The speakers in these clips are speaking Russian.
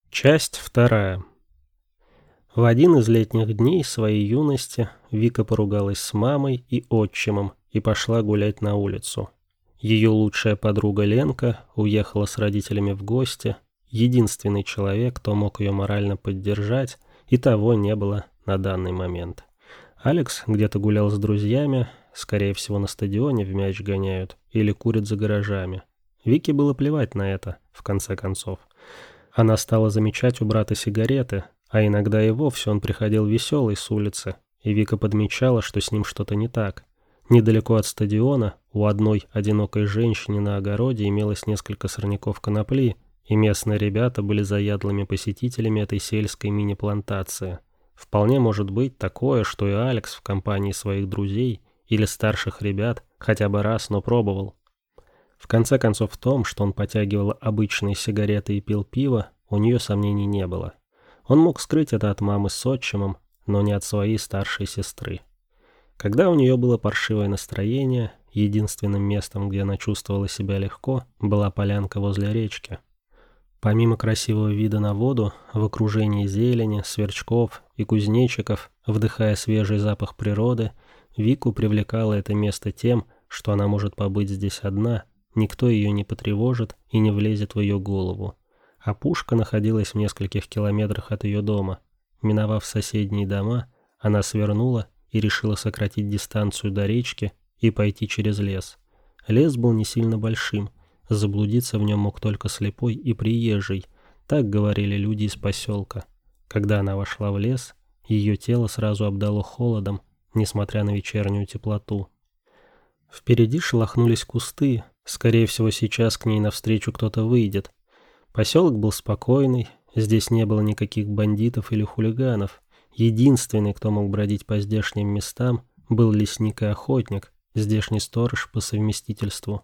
Часть вторая. В один из летних дней своей юности Вика поругалась с мамой и отчимом и пошла гулять на улицу. Ее лучшая подруга Ленка уехала с родителями в гости, единственный человек, кто мог ее морально поддержать, и того не было на данный момент. Алекс где-то гулял с друзьями, скорее всего на стадионе в мяч гоняют или курят за гаражами. Вике было плевать на это, в конце концов. Она стала замечать у брата сигареты, а иногда и вовсе он приходил веселый с улицы, и Вика подмечала, что с ним что-то не так. Недалеко от стадиона у одной одинокой женщины на огороде имелось несколько сорняков конопли, и местные ребята были заядлыми посетителями этой сельской мини-плантации. Вполне может быть такое, что и Алекс в компании своих друзей или старших ребят хотя бы раз, но пробовал. В конце концов, в том, что он потягивал обычные сигареты и пил пиво, у нее сомнений не было. Он мог скрыть это от мамы с отчимом, но не от своей старшей сестры. Когда у нее было паршивое настроение, единственным местом, где она чувствовала себя легко, была полянка возле речки. Помимо красивого вида на воду, в окружении зелени, сверчков и кузнечиков, вдыхая свежий запах природы, Вику привлекало это место тем, что она может побыть здесь одна, никто ее не потревожит и не влезет в ее голову. А пушка находилась в нескольких километрах от ее дома. Миновав соседние дома, она свернула и решила сократить дистанцию до речки и пойти через лес. Лес был не сильно большим, заблудиться в нем мог только слепой и приезжий, так говорили люди из поселка. Когда она вошла в лес, ее тело сразу обдало холодом, несмотря на вечернюю теплоту. Впереди шелохнулись кусты, скорее всего сейчас к ней навстречу кто-то выйдет. Поселок был спокойный, здесь не было никаких бандитов или хулиганов. Единственный, кто мог бродить по здешним местам, был лесник и охотник, здешний сторож по совместительству.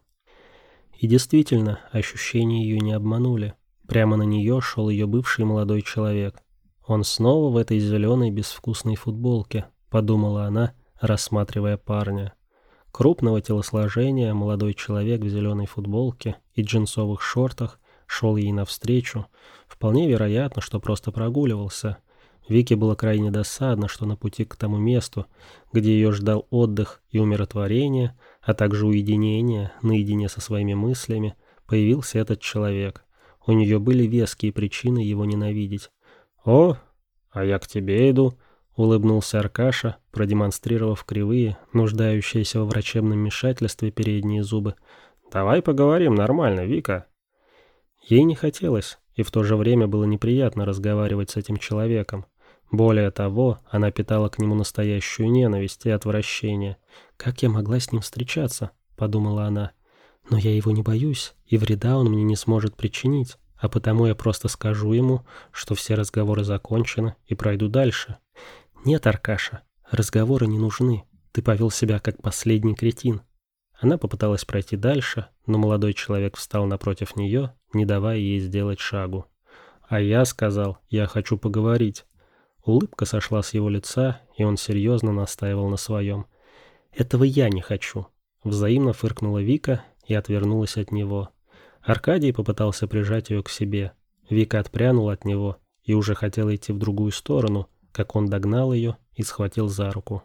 И действительно, ощущения ее не обманули. Прямо на нее шел ее бывший молодой человек. Он снова в этой зеленой безвкусной футболке, подумала она, рассматривая парня. Крупного телосложения молодой человек в зеленой футболке и джинсовых шортах шел ей навстречу. Вполне вероятно, что просто прогуливался. Вике было крайне досадно, что на пути к тому месту, где ее ждал отдых и умиротворение, а также уединение наедине со своими мыслями, появился этот человек. У нее были веские причины его ненавидеть. «О, а я к тебе иду», — улыбнулся Аркаша, продемонстрировав кривые, нуждающиеся во врачебном вмешательстве передние зубы. «Давай поговорим нормально, Вика». Ей не хотелось, и в то же время было неприятно разговаривать с этим человеком. Более того, она питала к нему настоящую ненависть и отвращение. «Как я могла с ним встречаться?» — подумала она. «Но я его не боюсь, и вреда он мне не сможет причинить, а потому я просто скажу ему, что все разговоры закончены, и пройду дальше». «Нет, Аркаша, разговоры не нужны. Ты повел себя как последний кретин». Она попыталась пройти дальше, но молодой человек встал напротив нее, не давая ей сделать шагу. «А я сказал, я хочу поговорить». Улыбка сошла с его лица, и он серьезно настаивал на своем. «Этого я не хочу». Взаимно фыркнула Вика и отвернулась от него. Аркадий попытался прижать ее к себе. Вика отпрянула от него и уже хотела идти в другую сторону, как он догнал ее и схватил за руку.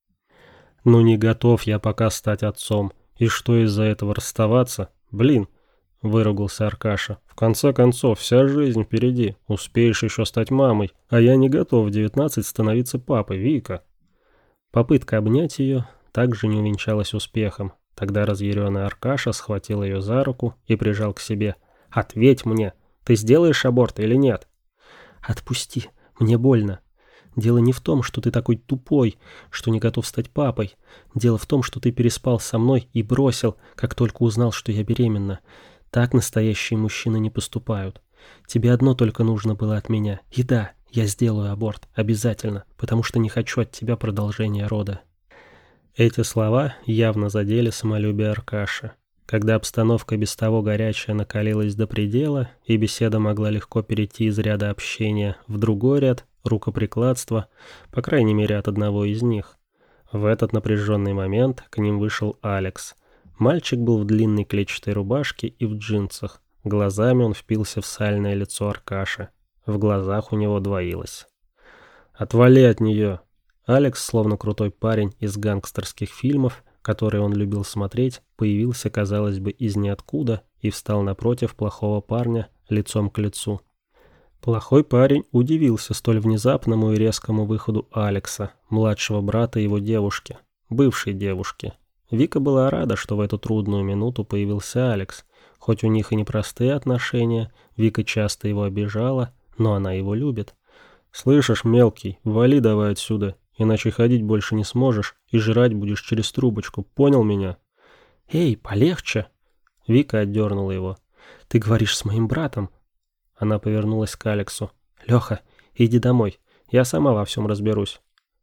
«Ну не готов я пока стать отцом. И что из-за этого расставаться? Блин!» — выругался Аркаша. «В конце концов, вся жизнь впереди. Успеешь еще стать мамой. А я не готов в 19 становиться папой, Вика». Попытка обнять ее также не увенчалась успехом. Тогда разъяренный Аркаша схватил ее за руку и прижал к себе. «Ответь мне, ты сделаешь аборт или нет?» «Отпусти, мне больно. Дело не в том, что ты такой тупой, что не готов стать папой. Дело в том, что ты переспал со мной и бросил, как только узнал, что я беременна. Так настоящие мужчины не поступают. Тебе одно только нужно было от меня. И да, я сделаю аборт, обязательно, потому что не хочу от тебя продолжения рода». Эти слова явно задели самолюбие Аркаши. Когда обстановка без того горячая накалилась до предела, и беседа могла легко перейти из ряда общения в другой ряд, рукоприкладства, по крайней мере от одного из них. В этот напряженный момент к ним вышел Алекс. Мальчик был в длинной клетчатой рубашке и в джинсах. Глазами он впился в сальное лицо Аркаши. В глазах у него двоилось. «Отвали от нее!» Алекс, словно крутой парень из гангстерских фильмов, которые он любил смотреть, появился, казалось бы, из ниоткуда и встал напротив плохого парня лицом к лицу. Плохой парень удивился столь внезапному и резкому выходу Алекса, младшего брата его девушки, бывшей девушки. Вика была рада, что в эту трудную минуту появился Алекс. Хоть у них и непростые отношения, Вика часто его обижала, но она его любит. «Слышишь, мелкий, вали давай отсюда, иначе ходить больше не сможешь и жрать будешь через трубочку, понял меня?» «Эй, полегче!» Вика отдернула его. «Ты говоришь с моим братом?» Она повернулась к Алексу. «Леха, иди домой, я сама во всем разберусь».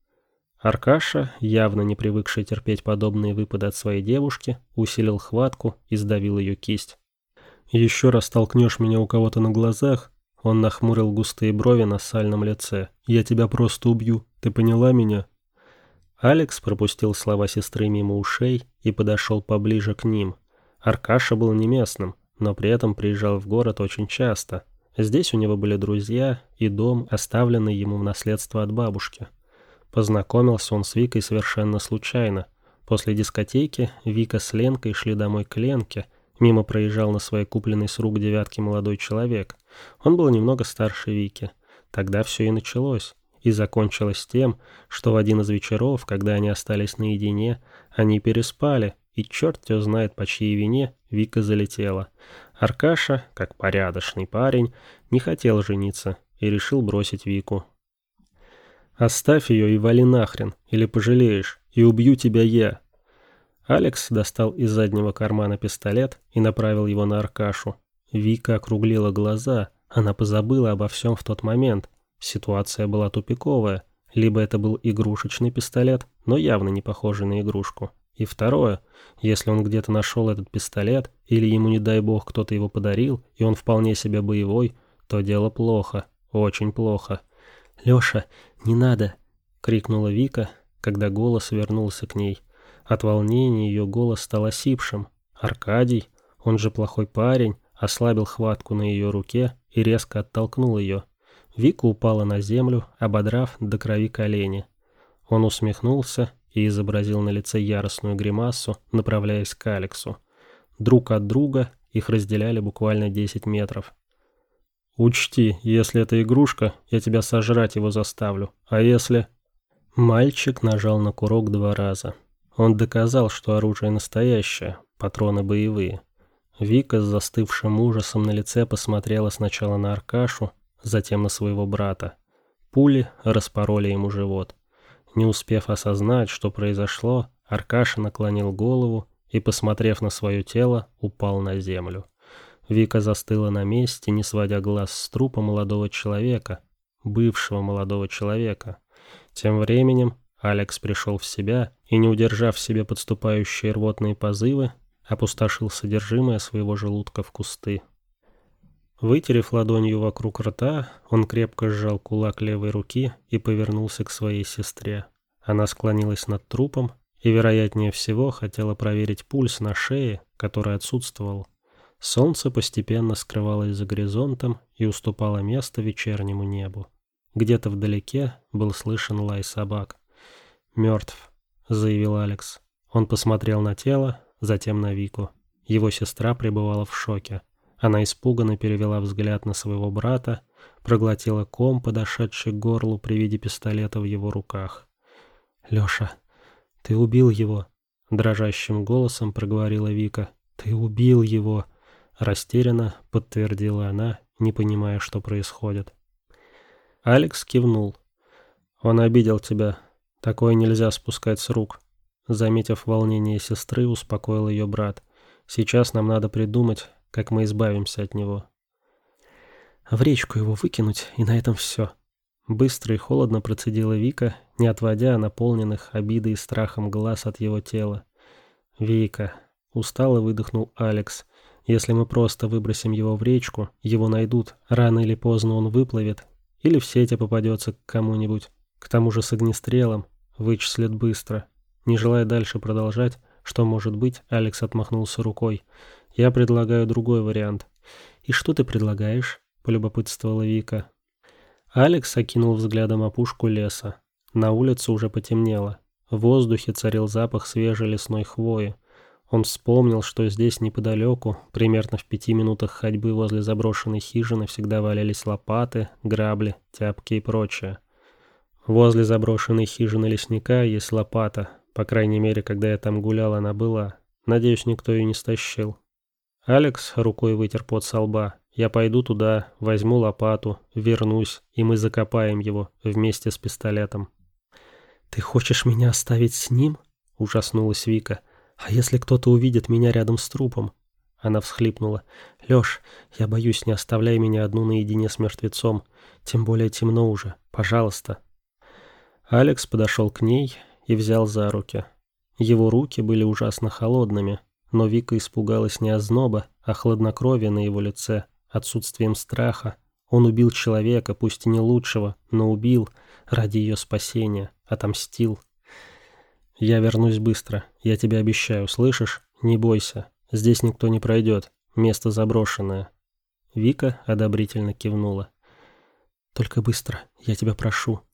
Аркаша, явно не привыкший терпеть подобные выпады от своей девушки, усилил хватку и сдавил ее кисть. «Еще раз толкнешь меня у кого-то на глазах...» Он нахмурил густые брови на сальном лице. «Я тебя просто убью, ты поняла меня?» Алекс пропустил слова сестры мимо ушей и подошел поближе к ним. Аркаша был не местным, но при этом приезжал в город очень часто. Здесь у него были друзья и дом, оставленный ему в наследство от бабушки. Познакомился он с Викой совершенно случайно. После дискотеки Вика с Ленкой шли домой к Ленке. Мимо проезжал на своей купленной с рук девятке молодой человек. Он был немного старше Вики. Тогда все и началось. И закончилось тем, что в один из вечеров, когда они остались наедине, они переспали, и черт его знает, по чьей вине Вика залетела. Аркаша, как порядочный парень, не хотел жениться и решил бросить Вику. «Оставь ее и вали нахрен, или пожалеешь, и убью тебя я». Алекс достал из заднего кармана пистолет и направил его на Аркашу. Вика округлила глаза, она позабыла обо всем в тот момент. Ситуация была тупиковая. Либо это был игрушечный пистолет, но явно не похожий на игрушку. И второе, если он где-то нашел этот пистолет, или ему, не дай бог, кто-то его подарил, и он вполне себе боевой, то дело плохо, очень плохо. «Леша, не надо!» — крикнула Вика, когда голос вернулся к ней. От волнения ее голос стал осипшим. Аркадий, он же плохой парень, ослабил хватку на ее руке и резко оттолкнул ее. Вика упала на землю, ободрав до крови колени. Он усмехнулся и изобразил на лице яростную гримасу, направляясь к Алексу. Друг от друга их разделяли буквально 10 метров. «Учти, если это игрушка, я тебя сожрать его заставлю. А если...» Мальчик нажал на курок 2 раза. Он доказал, что оружие настоящее, патроны боевые. Вика с застывшим ужасом на лице посмотрела сначала на Аркашу, затем на своего брата. Пули распороли ему живот. Не успев осознать, что произошло, Аркаша наклонил голову и, посмотрев на свое тело, упал на землю. Вика застыла на месте, не сводя глаз с трупа молодого человека, бывшего молодого человека. Тем временем Алекс пришел в себя и, не удержав в себе подступающие рвотные позывы, опустошил содержимое своего желудка в кусты. Вытерев ладонью вокруг рта, он крепко сжал кулак левой руки и повернулся к своей сестре. Она склонилась над трупом и, вероятнее всего, хотела проверить пульс на шее, который отсутствовал. Солнце постепенно скрывалось за горизонтом и уступало место вечернему небу. Где-то вдалеке был слышен лай собак. «Мертв», — заявил Алекс. Он посмотрел на тело, затем на Вику. Его сестра пребывала в шоке. Она испуганно перевела взгляд на своего брата, проглотила ком, подошедший к горлу при виде пистолета в его руках. «Леша, ты убил его», — дрожащим голосом проговорила Вика. «Ты убил его», — растерянно подтвердила она, не понимая, что происходит. Алекс кивнул. «Он обидел тебя. Такое нельзя спускать с рук». Заметив волнение сестры, успокоил ее брат. «Сейчас нам надо придумать, как мы избавимся от него». «В речку его выкинуть, и на этом все». Быстро и холодно процедила Вика, не отводя наполненных обидой и страхом глаз от его тела. «Вика», — устало выдохнул Алекс, — «если мы просто выбросим его в речку, его найдут, рано или поздно он выплывет, или в сети попадется к кому-нибудь. К тому же с огнестрелом вычислят быстро». Не желая дальше продолжать, что может быть, Алекс отмахнулся рукой. «Я предлагаю другой вариант». «И что ты предлагаешь?» — полюбопытствовала Вика. Алекс окинул взглядом опушку леса. На улице уже потемнело. В воздухе царил запах свежей лесной хвои. Он вспомнил, что здесь неподалеку, примерно в 5 минутах ходьбы возле заброшенной хижины, всегда валялись лопаты, грабли, тяпки и прочее. Возле заброшенной хижины лесника есть лопата. По крайней мере, когда я там гулял, она была. Надеюсь, никто ее не стащил. Алекс рукой вытер пот со лба. Я пойду туда, возьму лопату, вернусь, и мы закопаем его вместе с пистолетом. «Ты хочешь меня оставить с ним?» – ужаснулась Вика. «А если кто-то увидит меня рядом с трупом?» Она всхлипнула. «Лёш, я боюсь, не оставляй меня одну наедине с мертвецом. Тем более темно уже. Пожалуйста». Алекс подошел к ней и взял за руки. Его руки были ужасно холодными, но Вика испугалась не озноба, а хладнокровия на его лице, отсутствием страха. Он убил человека, пусть и не лучшего, но убил ради ее спасения, отомстил. «Я вернусь быстро, я тебе обещаю, слышишь? Не бойся, здесь никто не пройдет, место заброшенное». Вика одобрительно кивнула. «Только быстро, я тебя прошу».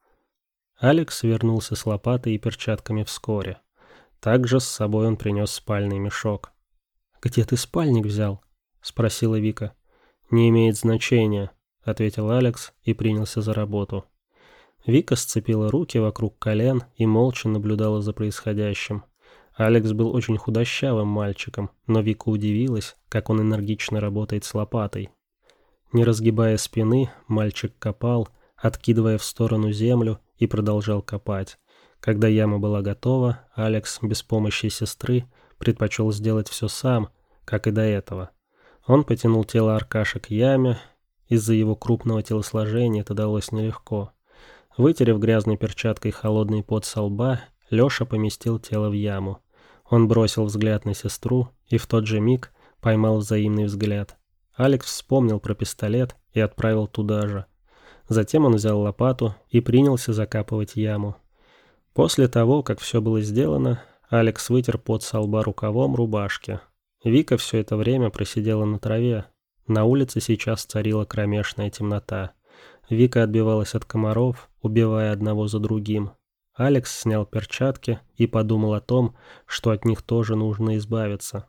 Алекс вернулся с лопатой и перчатками вскоре. Также с собой он принес спальный мешок. «Где ты спальник взял?» — спросила Вика. «Не имеет значения», — ответил Алекс и принялся за работу. Вика сцепила руки вокруг колен и молча наблюдала за происходящим. Алекс был очень худощавым мальчиком, но Вика удивилась, как он энергично работает с лопатой. Не разгибая спины, мальчик копал, откидывая в сторону землю, и продолжал копать. Когда яма была готова, Алекс без помощи сестры предпочел сделать все сам, как и до этого. Он потянул тело Аркаши к яме. Из-за его крупного телосложения это далось нелегко. Вытерев грязной перчаткой холодный пот со лба, Леша поместил тело в яму. Он бросил взгляд на сестру и в тот же миг поймал взаимный взгляд. Алекс вспомнил про пистолет и отправил туда же. Затем он взял лопату и принялся закапывать яму. После того, как все было сделано, Алекс вытер пот со лба рукавом рубашки. Вика все это время просидела на траве. На улице сейчас царила кромешная темнота. Вика отбивалась от комаров, убивая одного за другим. Алекс снял перчатки и подумал о том, что от них тоже нужно избавиться.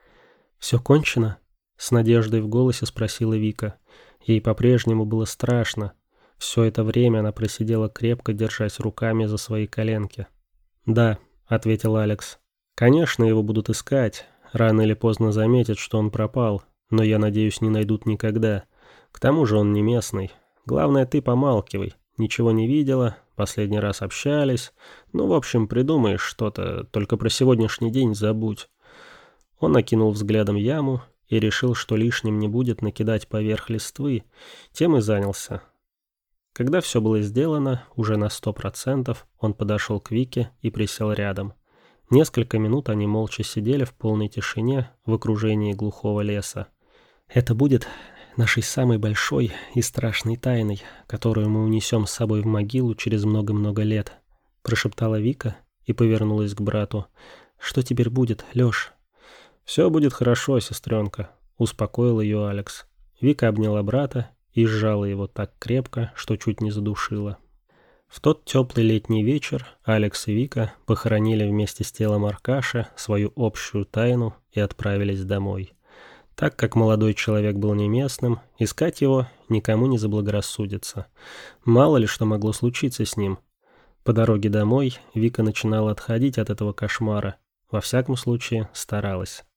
«Все кончено?» — с надеждой в голосе спросила Вика. Ей по-прежнему было страшно. Все это время она просидела крепко, держась руками за свои коленки. «Да», — ответил Алекс. «Конечно, его будут искать. Рано или поздно заметят, что он пропал, но, я надеюсь, не найдут никогда. К тому же он не местный. Главное, ты помалкивай. Ничего не видела, последний раз общались. Ну, в общем, придумаешь что-то, только про сегодняшний день забудь». Он окинул взглядом яму и решил, что лишним не будет накидать поверх листвы. Тем и занялся. Когда все было сделано, уже на 100%, он подошел к Вике и присел рядом. Несколько минут они молча сидели в полной тишине в окружении глухого леса. «Это будет нашей самой большой и страшной тайной, которую мы унесем с собой в могилу через много-много лет», — прошептала Вика и повернулась к брату. «Что теперь будет, Лёш?» «Все будет хорошо, сестренка», — успокоил ее Алекс. Вика обняла брата и сжала его так крепко, что чуть не задушила. В тот теплый летний вечер Алекс и Вика похоронили вместе с телом Аркаши свою общую тайну и отправились домой. Так как молодой человек был не местным, искать его никому не заблагорассудится. Мало ли что могло случиться с ним. По дороге домой Вика начинала отходить от этого кошмара. Во всяком случае, старалась.